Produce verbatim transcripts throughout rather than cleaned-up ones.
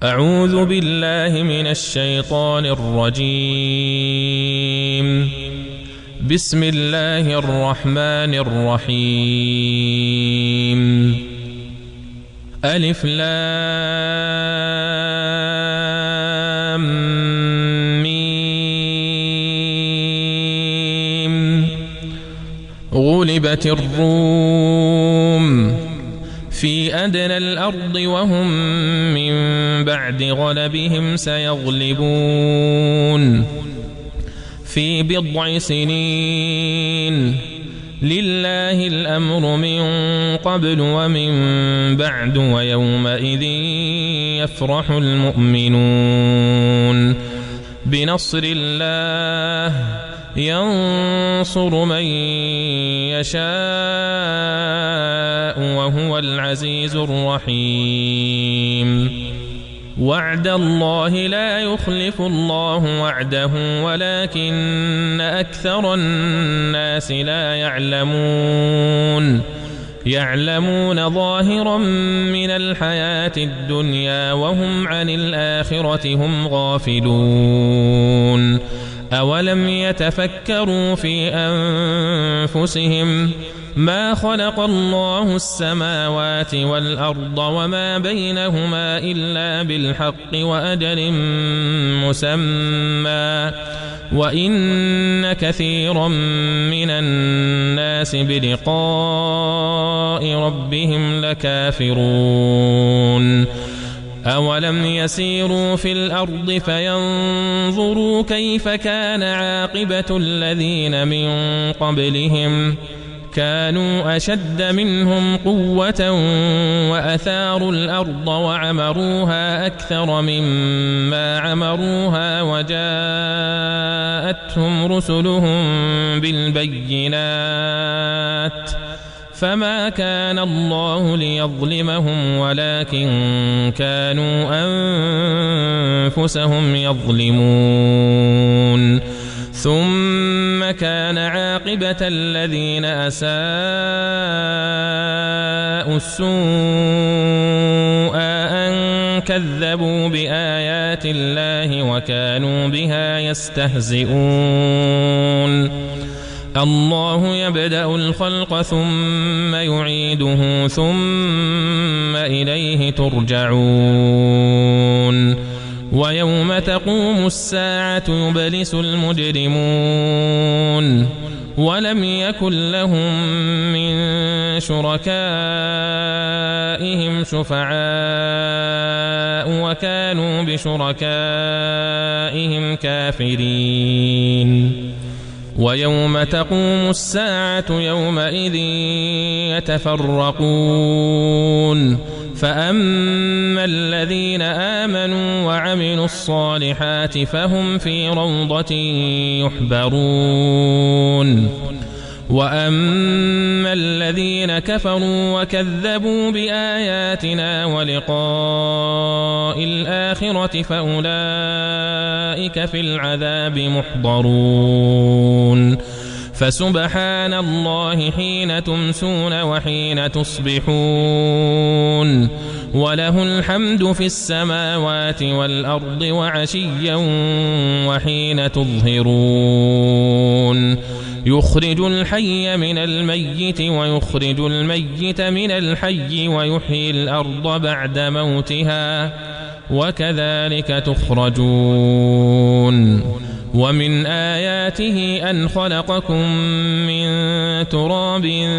أعوذ بالله من الشيطان الرجيم. بسم الله الرحمن الرحيم. ألف لام ميم. غلبت الروم في أدنى الأرض وهم من بعد غلبهم سيغلبون في بضع سنين. لله الأمر من قبل ومن بعد ويومئذ يفرح المؤمنون. بنصر الله ينصر من يشاء وهو العزيز الرحيم. وعد الله لا يخلف الله وعده ولكن أكثر الناس لا يعلمون. يعلمون ظاهرا من الحياة الدنيا وهم عن الآخرة هم غافلون. أولم يتفكروا في أنفسهم ما خلق الله السماوات والأرض وما بينهما إلا بالحق وأجل مسمى وإن كثيرا من الناس بلقاء ربهم لكافرون. أولم يسيروا في الأرض فينظروا كيف كان عاقبة الذين من قبلهم كانوا أشد منهم قوة وأثاروا الأرض وعمروها أكثر مما عمروها وجاءتهم رسلهم بالبينات فما كان الله ليظلمهم ولكن كانوا أنفسهم يظلمون. ثم كان عاقبة الذين أساءوا السوء أن كذبوا بآيات الله وكانوا بها يستهزئون. الله يبدأ الخلق ثم يعيده ثم إليه ترجعون. ويوم تقوم الساعة يبلس المجرمون ولم يكن لهم من شركائهم شفعاء وكانوا بشركائهم كافرين. ويوم تقوم الساعة يومئذ يتفرقون فأما الذين آمنوا وعملوا الصالحات فهم في روضة يحبرون. وأما الذين كفروا وكذبوا بآياتنا ولقاء الآخرة فأولئك في العذاب محضرون. فسبحان الله حين تمسون وحين تصبحون وله الحمد في السماوات والأرض وعشيا وحين تظهرون. يخرج الحي من الميت ويخرج الميت من الحي ويحيي الأرض بعد موتها وكذلك تخرجون. ومن آياته أن خلقكم من تراب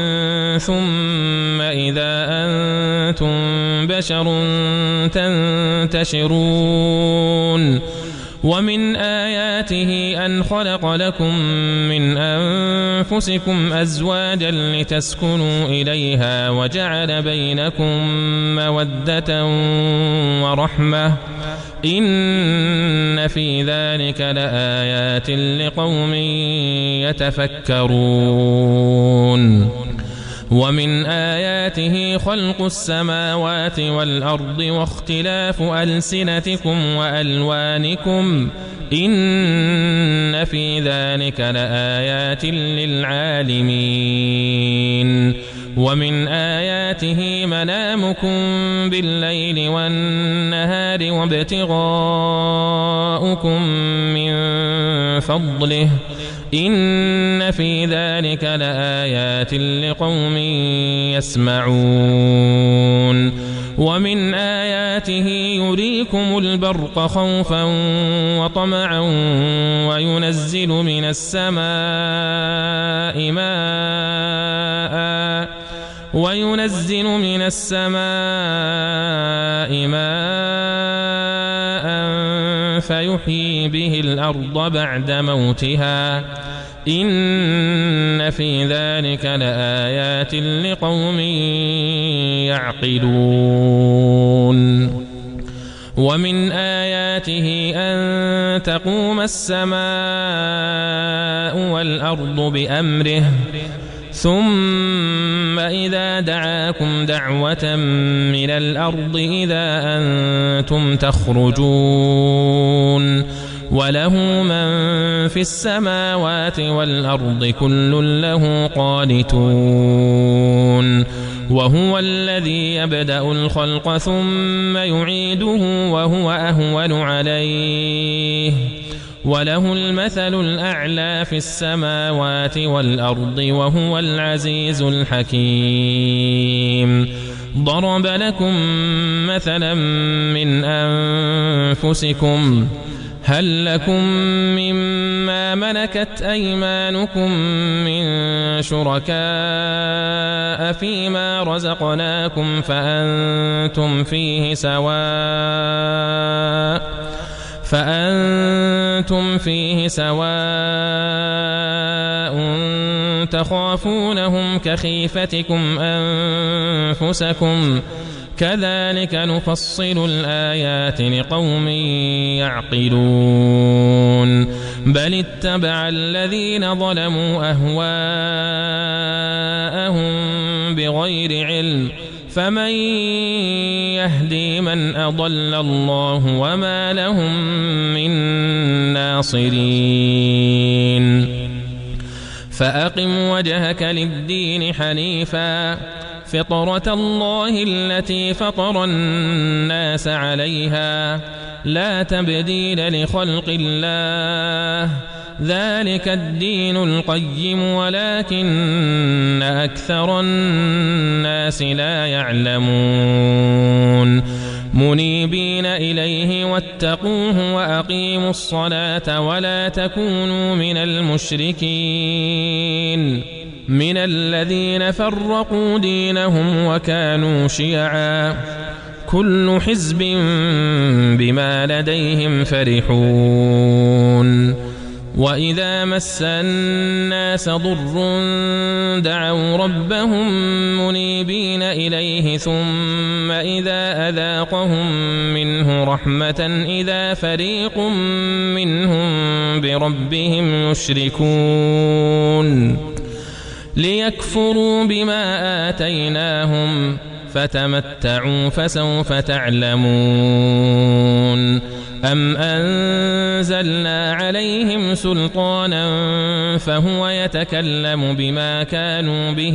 ثم إذا أنتم بشر تنتشرون. ومن آياته أن خلق لكم من أنفسكم أزواجا لتسكنوا إليها وجعل بينكم مودة ورحمة إن في ذلك لآيات لقوم يتفكرون. ومن آياته خلق السماوات والأرض واختلاف ألسنتكم وألوانكم إن في ذلك لآيات للعالمين. ومن آياته منامكم بالليل والنهار وابتغاؤكم من فضله إن في ذلك لآيات لقوم يسمعون ومن آياته يريكم البرق خوفا وطمعا وينزل من السماء ماء وينزل من السماء ماء فيحيي به الأرض بعد موتها إن في ذلك لآيات لقوم يعقلون ومن آياته أن تقوم السماء والأرض بأمره ثم إذا دعاكم دعوة من الأرض إذا أنتم تخرجون وله من في السماوات والأرض كل له قانتون وهو الذي يبدأ الخلق ثم يعيده وهو أهون عليه وله المثل الأعلى في السماوات والأرض وهو العزيز الحكيم ضرب لكم مثلا من أنفسكم هل لكم مما ملكت أيمانكم من شركاء فيما رزقناكم فأنتم فيه سواء فأنتم فيه سواء تخافونهم كخيفتكم أنفسكم كذلك نفصل الآيات لقوم يعقلون بل اتبع الذين ظلموا أهواءهم بغير علم فمن يهدي من أضل الله وما لهم من ناصرين فأقم وجهك للدين حنيفا فطرة الله التي فطر الناس عليها لا تبديل لخلق الله ذلك الدين القيم ولكن أكثر الناس لا يعلمون منيبين إليه واتقوه وأقيموا الصلاة ولا تكونوا من المشركين من الذين فرقوا دينهم وكانوا شيعا كل حزب بما لديهم فرحون وإذا مس الناس ضر دعوا ربهم منيبين إليه ثم إذا أذاقهم منه رحمة إذا فريق منهم بربهم يشركون ليكفروا بما آتيناهم فتمتعوا فسوف تعلمون أم أنزلنا عليهم سلطانا فهو يتكلم بما كانوا به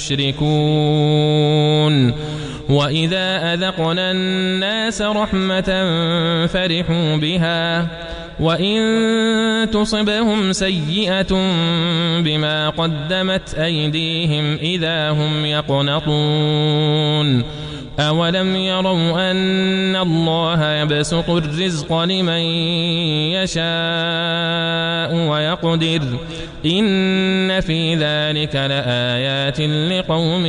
يشركون وإذا أذقنا الناس رحمة فرحوا بها وإن تصبهم سيئة بما قدمت أيديهم إذا هم يقنطون أولم يروا أن الله يبسط الرزق لمن يشاء ويقدر إن في ذلك لآيات لقوم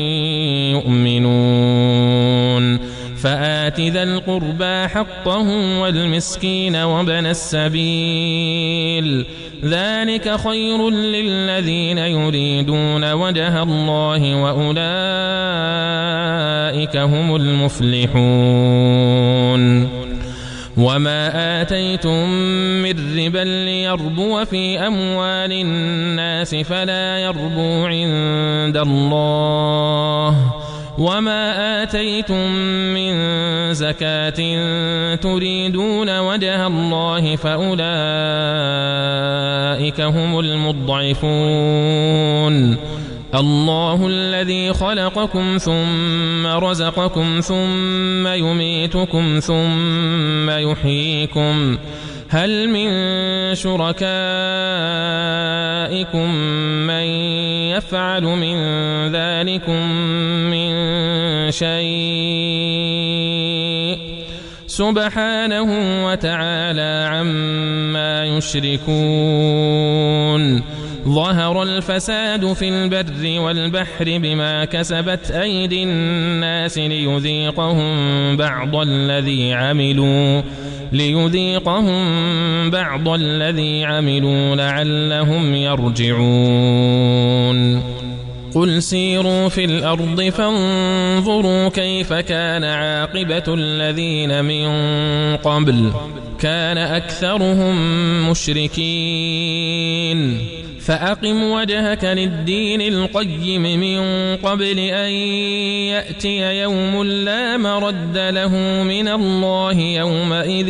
يؤمنون فآت ذا القربى حقه والمسكين وابن السبيل ذلك خير للذين يريدون وجه الله وأولئك هم المفلحون وما آتيتم من ربا ليربو في أموال الناس فلا يربو عند الله وما آتيتم من زكاة تريدون وجه الله فأولئك هم المضعفون الله الذي خلقكم ثم رزقكم ثم يميتكم ثم يحييكم هل من شركائكم من يفعل من ذلكم من شيء سبحانه وتعالى عما يشركون ظهر الفساد في البر والبحر بما كسبت أيدي الناس ليذيقهم بعض الذي عملوا ليذيقهم بعض الذي عملوا لعلهم يرجعون قل سيروا في الأرض فانظروا كيف كان عاقبة الذين من قبل كان أكثرهم مشركين فأقم وجهك للدين القيم من قبل أن يأتي يوم لا مرد له من الله يومئذ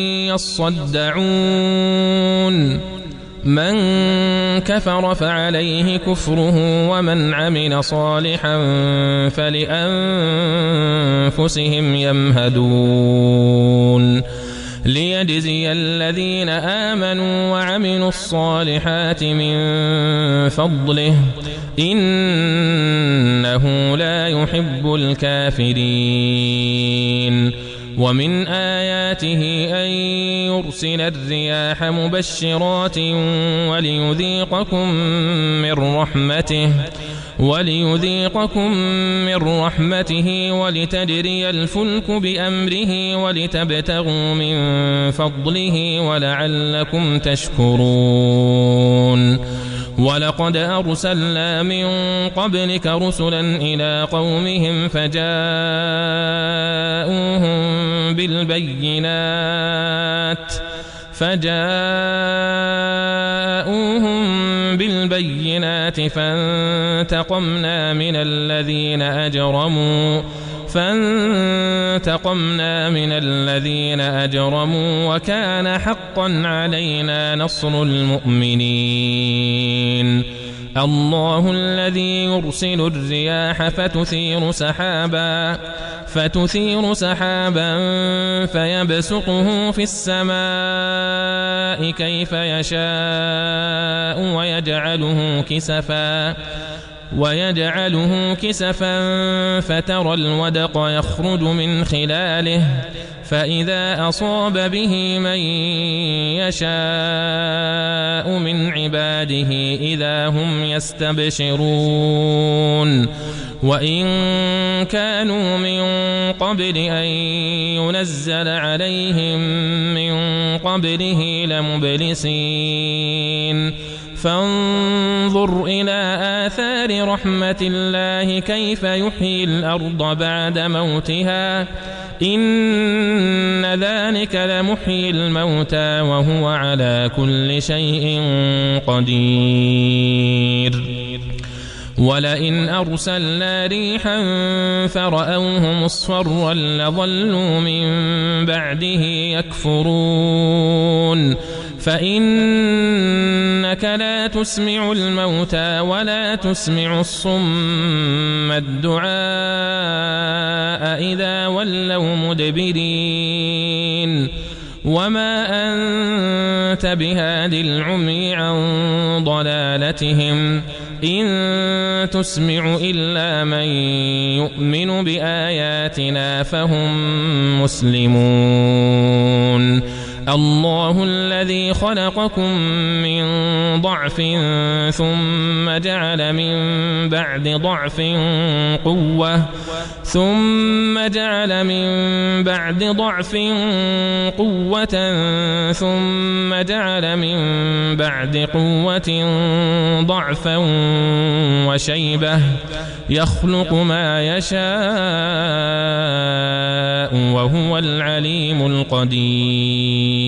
يصدعون من كفر فعليه كفره ومن عمل صالحا فلأنفسهم يمهدون ليجزي الذين آمنوا وعملوا الصالحات من فضله إنه لا يحب الكافرين ومن آياته أن يرسل الرياح مبشرات وليذيقكم من رحمته وليذيقكم من رحمته ولتجري الفلك بأمره ولتبتغوا من فضله ولعلكم تشكرون ولقد أرسلنا من قبلك رسلا إلى قومهم فجاءوهم بالبينات فجاءوهم بالبينات فانتقمنا من الذين أجرموا فانتقمنا من الذين أجرموا وكان حقا علينا نصر المؤمنين الله الذي يرسل الرياح فتثير سحابا فتثير سحابا فيبسطه في السماء كيف يشاء ويجعله كسفا ويجعله كسفا فترى الودق يخرج من خلاله فإذا أصاب به من يشاء من عباده إذا هم يستبشرون وإن كانوا من قبل أن ينزل عليهم من قبله لمبلسين فانظر إلى آثار رحمة الله كيف يحيي الأرض بعد موتها إن ذلك لمحيي الموتى وهو على كل شيء قدير ولئن أرسلنا ريحا فرأوه مصفرا لظلوا من بعده يكفرون فإنك لا تسمع الموتى ولا تسمع الصم الدعاء إذا ولوا مدبرين وما أنت بهاد العمي عن ضلالتهم إن تسمع إلا من يؤمن بآياتنا فهم مسلمون الله الذي خلقكم من ضعف ثم جعل من بعد ضعف قوة ثم جعل من بعد ضعف قوة ثم جعل من بعد قوة ضعفا وشيبة يخلق ما يشاء وهو العليم القدير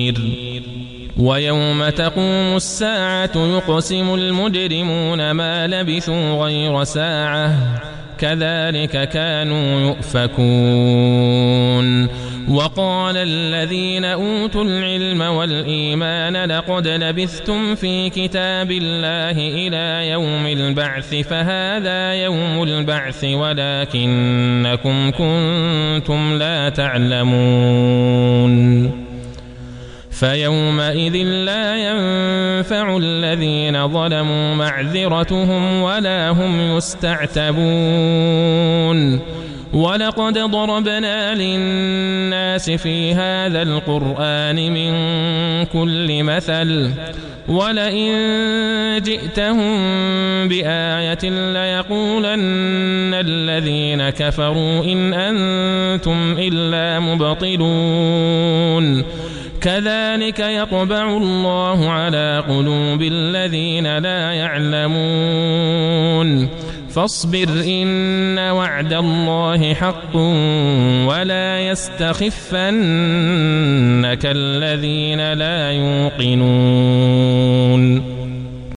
ويوم تقوم الساعة يقسم المجرمون ما لبثوا غير ساعة كذلك كانوا يؤفكون. وقال الذين أوتوا العلم والإيمان لقد لبثتم في كتاب الله إلى يوم البعث فهذا يوم البعث ولكنكم كنتم لا تعلمون. فيومئذ لا ينفع الذين ظلموا معذرتهم ولا هم يستعتبون. ولقد ضربنا للناس في هذا القرآن من كل مثل ولئن جئتهم بآية ليقولن الذين كفروا إن أنتم إلا مبطلون. كذلك يطبع الله على قلوب الذين لا يعلمون. فاصبر إن وعد الله حق ولا يستخفنك الذين لا يوقنون.